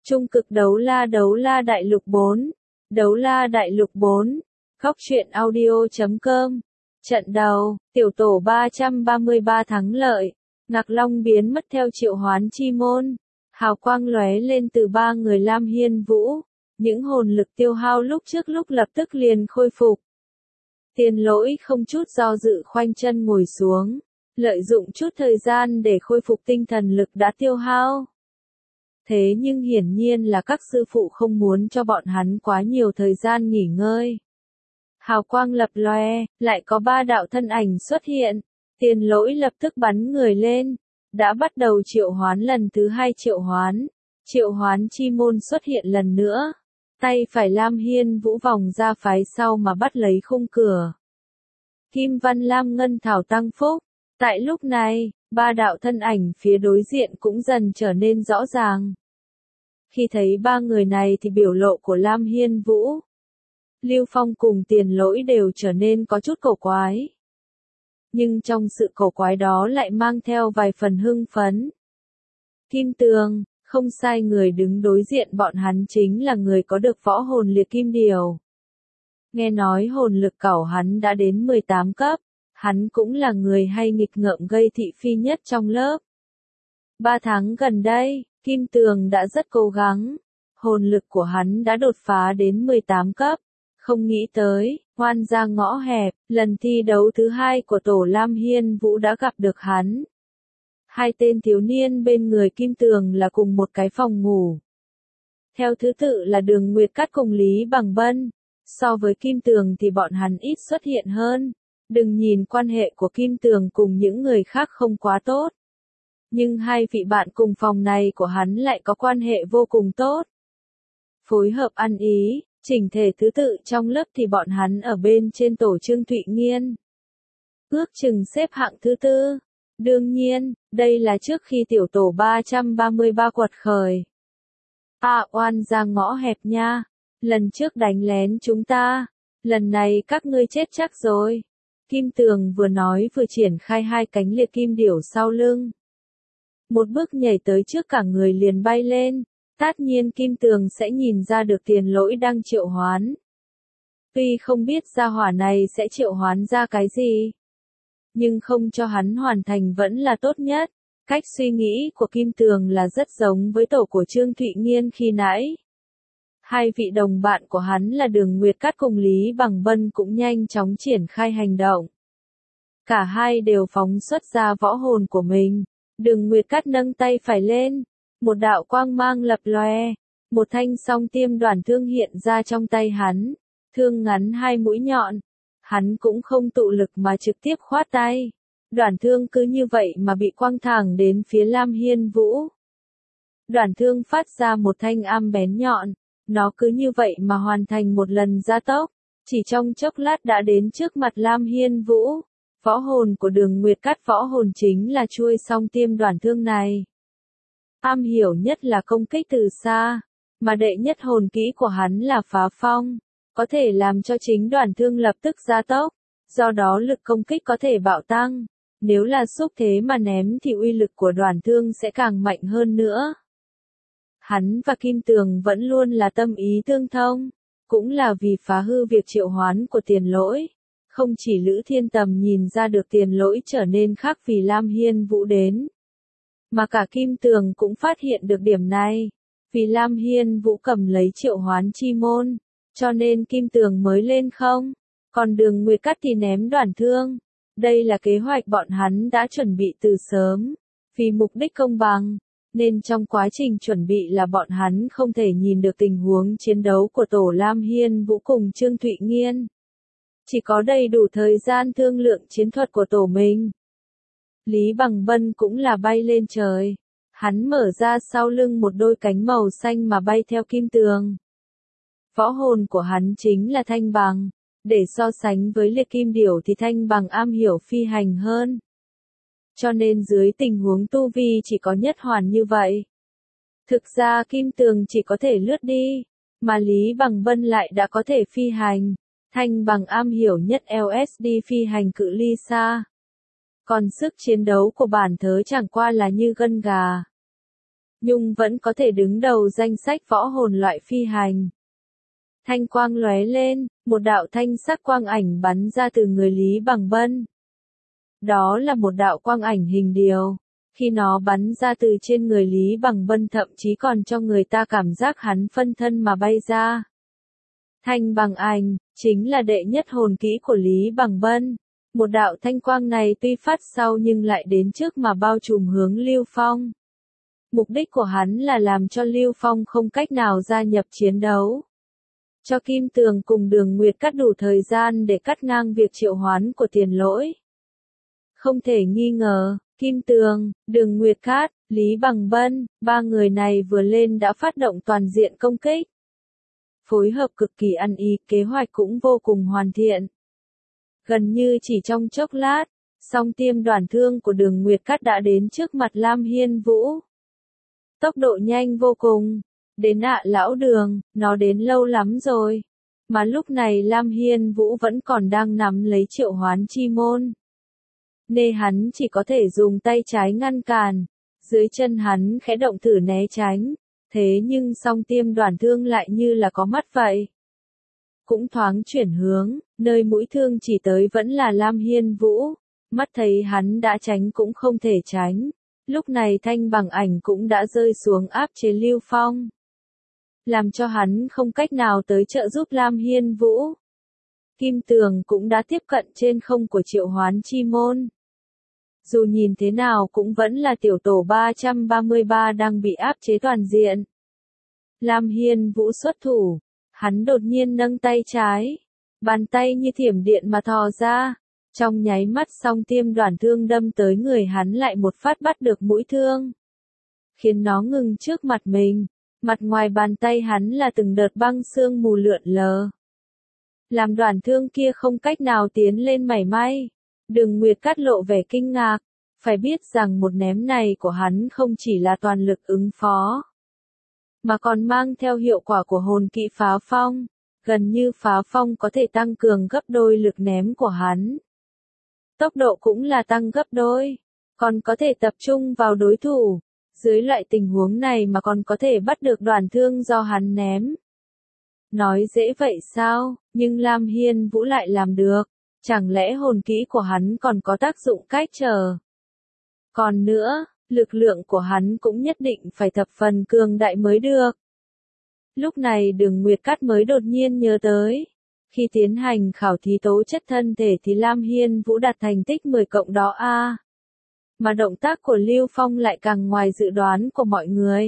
Trung cực đấu la đại lục 4. Đấu la đại lục 4. Góc truyện audio.com. Trận đầu, tiểu tổ 333 thắng lợi. Ngạc Long biến mất theo triệu hoán chi môn. Hào quang lóe lên từ ba người Lam Hiên Vũ. Những hồn lực tiêu hao lúc trước lúc lập tức liền khôi phục. Tiền Lỗi không chút do dự khoanh chân ngồi xuống. Lợi dụng chút thời gian để khôi phục tinh thần lực đã tiêu hao. Thế nhưng hiển nhiên là các sư phụ không muốn cho bọn hắn quá nhiều thời gian nghỉ ngơi. Hào quang lập lòe, lại có ba đạo thân ảnh xuất hiện. Tiền Lỗi lập tức bắn người lên. Đã bắt đầu triệu hoán lần thứ hai triệu hoán. Triệu hoán chi môn xuất hiện lần nữa. Tay phải Lam Hiên Vũ vòng ra phái sau mà bắt lấy khung cửa. Kim Văn Lam Ngân Thảo tăng phúc. Tại lúc này, ba đạo thân ảnh phía đối diện cũng dần trở nên rõ ràng. Khi thấy ba người này thì biểu lộ của Lam Hiên Vũ, Lưu Phong cùng Tiền Lỗi đều trở nên có chút cổ quái. Nhưng trong sự cổ quái đó lại mang theo vài phần hưng phấn. Kim Tường, không sai, người đứng đối diện bọn hắn chính là người có được võ hồn liệt kim điều. Nghe nói hồn lực cẩu hắn đã đến 18 cấp. Hắn cũng là người hay nghịch ngợm gây thị phi nhất trong lớp. 3 tháng gần đây, Kim Tường đã rất cố gắng. Hồn lực của hắn đã đột phá đến 18 cấp. Không nghĩ tới, oan ra ngõ hẹp, lần thi đấu thứ hai của tổ Lam Hiên Vũ đã gặp được hắn. Hai tên thiếu niên bên người Kim Tường là cùng một cái phòng ngủ. Theo thứ tự là Đường Nguyệt Cát cùng Lý Bằng Bân. So với Kim Tường thì bọn hắn ít xuất hiện hơn. Đừng nhìn quan hệ của Kim Tường cùng những người khác không quá tốt. Nhưng hai vị bạn cùng phòng này của hắn lại có quan hệ vô cùng tốt. Phối hợp ăn ý, chỉnh thể thứ tự trong lớp thì bọn hắn ở bên trên tổ Trương Thụy Nghiên. Ước chừng xếp hạng thứ tư. Đương nhiên, đây là trước khi tiểu tổ 333 quật khởi. Oan ra ngõ hẹp nha. Lần trước đánh lén chúng ta. Lần này các ngươi chết chắc rồi. Kim Tường vừa nói vừa triển khai hai cánh liệt kim điểu sau lưng. Một bước nhảy tới trước cả người liền bay lên. Tất nhiên Kim Tường sẽ nhìn ra được Tiền Lỗi đang triệu hoán. Tuy không biết gia hỏa này sẽ triệu hoán ra cái gì, nhưng không cho hắn hoàn thành vẫn là tốt nhất. Cách suy nghĩ của Kim Tường là rất giống với tổ của Trương Thụy Nghiên khi nãy. Hai vị đồng bạn của hắn là Đường Nguyệt Cát cùng Lý Bằng Bân cũng nhanh chóng triển khai hành động. Cả hai đều phóng xuất ra võ hồn của mình. Đường Nguyệt Cát nâng tay phải lên. Một đạo quang mang lập lòe. Một thanh song tiêm đoản thương hiện ra trong tay hắn. Thương ngắn 2 mũi nhọn. Hắn cũng không tụ lực mà trực tiếp khoát tay. Đoản thương cứ như vậy mà bị quăng thẳng đến phía Lam Hiên Vũ. Đoản thương phát ra một thanh am bén nhọn. Nó cứ như vậy mà hoàn thành một lần gia tốc, chỉ trong chốc lát đã đến trước mặt Lam Hiên Vũ. Võ hồn của Đường Nguyệt Cát võ hồn chính là chuôi song tiêm đoản thương này. Am hiểu nhất là công kích từ xa, mà đệ nhất hồn kỹ của hắn là phá phong, có thể làm cho chính đoản thương lập tức gia tốc, do đó lực công kích có thể bạo tăng. Nếu là xúc thế mà ném thì uy lực của đoản thương sẽ càng mạnh hơn nữa. Hắn và Kim Tường vẫn luôn là tâm ý tương thông, cũng là vì phá hư việc triệu hoán của Tiền Lỗi. Không chỉ Lữ Thiên Tầm nhìn ra được Tiền Lỗi trở nên khác vì Lam Hiên Vũ đến, mà cả Kim Tường cũng phát hiện được điểm này. Vì Lam Hiên Vũ cầm lấy triệu hoán chi môn, cho nên Kim Tường mới lên không, còn Đường Nguyệt Cát thì ném đoản thương. Đây là kế hoạch bọn hắn đã chuẩn bị từ sớm, vì mục đích công bằng. Nên trong quá trình chuẩn bị là bọn hắn không thể nhìn được tình huống chiến đấu của tổ Lam Hiên Vũ cùng Trương Thụy Nghiên. Chỉ có đầy đủ thời gian thương lượng chiến thuật của tổ mình. Lý Bằng Bân cũng là bay lên trời. Hắn mở ra sau lưng một đôi cánh màu xanh mà bay theo Kim Tường. Võ hồn của hắn chính là thanh bằng. Để so sánh với liệt kim điểu thì thanh bằng am hiểu phi hành hơn. Cho nên dưới tình huống tu vi chỉ có nhất hoàn như vậy. Thực ra Kim Tường chỉ có thể lướt đi, mà Lý Bằng Bân lại đã có thể phi hành. Thanh bằng am hiểu nhất LSD phi hành cự ly xa. Còn sức chiến đấu của bản thớ chẳng qua là như gân gà. nhưng vẫn có thể đứng đầu danh sách võ hồn loại phi hành. Thanh quang lóe lên, một đạo thanh sắc quang ảnh bắn ra từ người Lý Bằng Bân. Đó là một đạo quang ảnh hình điều. Khi nó bắn ra từ trên người Lý Bằng Bân thậm chí còn cho người ta cảm giác hắn phân thân mà bay ra. Thanh bằng ảnh, chính là đệ nhất hồn kỹ của Lý Bằng Bân. Một đạo thanh quang này tuy phát sau nhưng lại đến trước mà bao trùm hướng Lưu Phong. Mục đích của hắn là làm cho Lưu Phong không cách nào gia nhập chiến đấu. Cho Kim Tường cùng Đường Nguyệt Cát đủ thời gian để cắt ngang việc triệu hoán của Tiền Lỗi. Không thể nghi ngờ, Kim Tường, Đường Nguyệt Cát, Lý Bằng Bân, ba người này vừa lên đã phát động toàn diện công kích. Phối hợp cực kỳ ăn ý, kế hoạch cũng vô cùng hoàn thiện. Gần như chỉ trong chốc lát, song tiêm đoản thương của Đường Nguyệt Cát đã đến trước mặt Lam Hiên Vũ. Tốc độ nhanh vô cùng. Đến lão Đường, nó đến lâu lắm rồi. Mà lúc này Lam Hiên Vũ vẫn còn đang nắm lấy triệu hoán chi môn. Nên hắn chỉ có thể dùng tay trái ngăn cản. Dưới chân hắn khẽ động thử né tránh. Thế nhưng song tiêm đoản thương lại như là có mắt vậy. Cũng thoáng chuyển hướng, nơi mũi thương chỉ tới vẫn là Lam Hiên Vũ. Mắt thấy hắn đã tránh cũng không thể tránh. Lúc này thanh bằng ảnh cũng đã rơi xuống áp chế Lưu Phong. Làm cho hắn không cách nào tới trợ giúp Lam Hiên Vũ. Kim Tường cũng đã tiếp cận trên không của triệu hoán chi môn. Dù nhìn thế nào cũng vẫn là tiểu tổ 333 đang bị áp chế toàn diện. Lam Hiên Vũ xuất thủ. Hắn đột nhiên nâng tay trái. Bàn tay như thiểm điện mà thò ra. Trong nháy mắt song tiêm đoản thương đâm tới người hắn lại một phát bắt được mũi thương. Khiến nó ngừng trước mặt mình. Mặt ngoài bàn tay hắn là từng đợt băng sương mù lượn lờ. Làm đoản thương kia không cách nào tiến lên mảy may. Đường Nguyệt Cát lộ vẻ kinh ngạc. Phải biết rằng một ném này của hắn không chỉ là toàn lực ứng phó. Mà còn mang theo hiệu quả của hồn kỹ phá phong. Gần như phá phong có thể tăng cường gấp đôi lực ném của hắn. Tốc độ cũng là tăng gấp đôi. Còn có thể tập trung vào đối thủ. Dưới loại tình huống này mà còn có thể bắt được đoản thương do hắn ném. Nói dễ vậy sao, nhưng Lam Hiên Vũ lại làm được. Chẳng lẽ hồn kỹ của hắn còn có tác dụng cách trở? Còn nữa, lực lượng của hắn cũng nhất định phải thập phần cường đại mới được. Lúc này Đường Nguyệt Cát mới đột nhiên nhớ tới. Khi tiến hành khảo thí tố chất thân thể thì Lam Hiên Vũ đạt thành tích 10 cộng đó a. Mà động tác của Lưu Phong lại càng ngoài dự đoán của mọi người.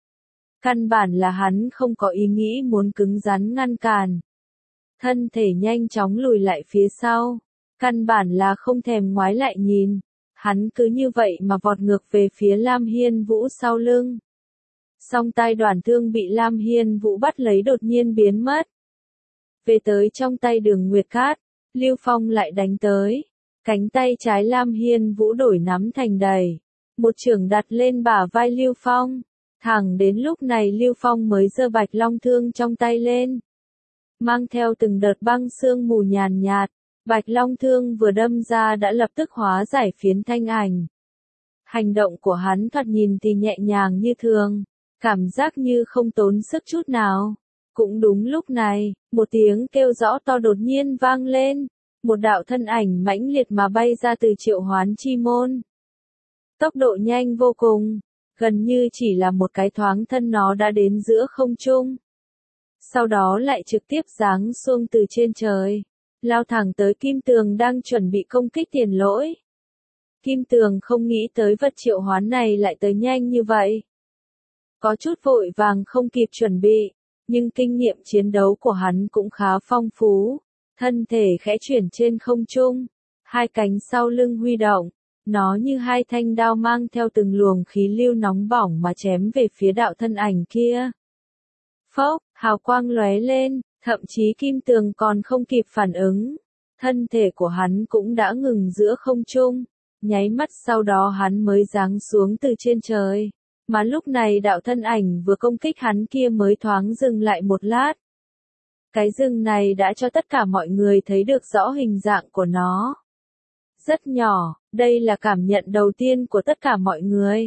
Căn bản là hắn không có ý nghĩ muốn cứng rắn ngăn cản. Thân thể nhanh chóng lùi lại phía sau. Căn bản là không thèm ngoái lại nhìn. Hắn cứ như vậy mà vọt ngược về phía Lam Hiên Vũ sau lưng. Song tay đoản thương bị Lam Hiên Vũ bắt lấy đột nhiên biến mất. Về tới trong tay Đường Nguyệt Cát, Lưu Phong lại đánh tới. Cánh tay trái Lam Hiên Vũ đổi nắm thành đầy. Một chưởng đặt lên bả vai Lưu Phong. Thẳng đến lúc này Lưu Phong mới giơ bạch long thương trong tay lên. Mang theo từng đợt băng sương mù nhàn nhạt. Bạch long thương vừa đâm ra đã lập tức hóa giải phiến thanh ảnh. Hành động của hắn thoạt nhìn thì nhẹ nhàng như thường. Cảm giác như không tốn sức chút nào. Cũng đúng lúc này, một tiếng kêu rõ to đột nhiên vang lên. Một đạo thân ảnh mãnh liệt mà bay ra từ triệu hoán chi môn. Tốc độ nhanh vô cùng, gần như chỉ là một cái thoáng thân nó đã đến giữa không trung. Sau đó lại trực tiếp giáng xuống từ trên trời, lao thẳng tới Kim Tường đang chuẩn bị công kích Tiền Lỗi. Kim Tường không nghĩ tới vật triệu hoán này lại tới nhanh như vậy. Có chút vội vàng không kịp chuẩn bị, nhưng kinh nghiệm chiến đấu của hắn cũng khá phong phú. Thân thể khẽ chuyển trên không trung, hai cánh sau lưng huy động, nó như hai thanh đao mang theo từng luồng khí lưu nóng bỏng mà chém về phía đạo thân ảnh kia. Phốc, hào quang lóe lên, thậm chí Kim Tường còn không kịp phản ứng. Thân thể của hắn cũng đã ngừng giữa không trung, nháy mắt sau đó hắn mới giáng xuống từ trên trời. Mà lúc này đạo thân ảnh vừa công kích hắn kia mới thoáng dừng lại một lát. Cái rừng này đã cho tất cả mọi người thấy được rõ hình dạng của nó. Rất nhỏ, đây là cảm nhận đầu tiên của tất cả mọi người.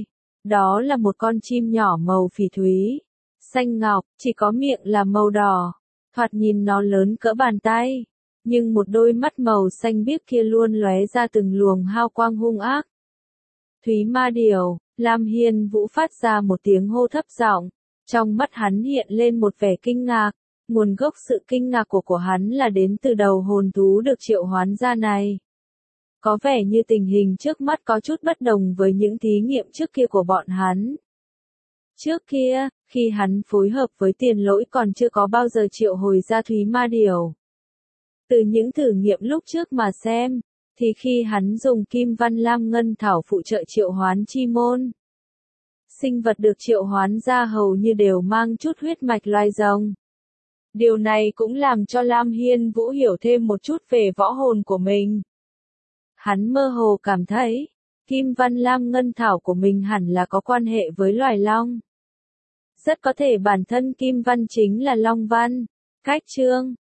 Đó là một con chim nhỏ màu phỉ thúy, xanh ngọc, chỉ có miệng là màu đỏ. Thoạt nhìn nó lớn cỡ bàn tay, nhưng một đôi mắt màu xanh biếc kia luôn lóe ra từng luồng hào quang hung ác. Thúy Ma Điểu, Lam Hiên Vũ phát ra một tiếng hô thấp giọng, trong mắt hắn hiện lên một vẻ kinh ngạc. Nguồn gốc sự kinh ngạc của hắn là đến từ đầu hồn thú được triệu hoán ra này. Có vẻ như tình hình trước mắt có chút bất đồng với những thí nghiệm trước kia của bọn hắn. Trước kia, khi hắn phối hợp với Tiền Lỗi còn chưa có bao giờ triệu hồi ra Thúy Ma Điểu. Từ những thử nghiệm lúc trước mà xem, thì khi hắn dùng Kim Văn Lam Ngân Thảo phụ trợ triệu hoán chi môn, sinh vật được triệu hoán ra hầu như đều mang chút huyết mạch loài rồng. Điều này cũng làm cho Lam Hiên Vũ hiểu thêm một chút về võ hồn của mình. Hắn mơ hồ cảm thấy, Kim Văn Lam Ngân Thảo của mình hẳn là có quan hệ với loài long. Rất có thể bản thân Kim Văn chính là Long Văn. Cách chương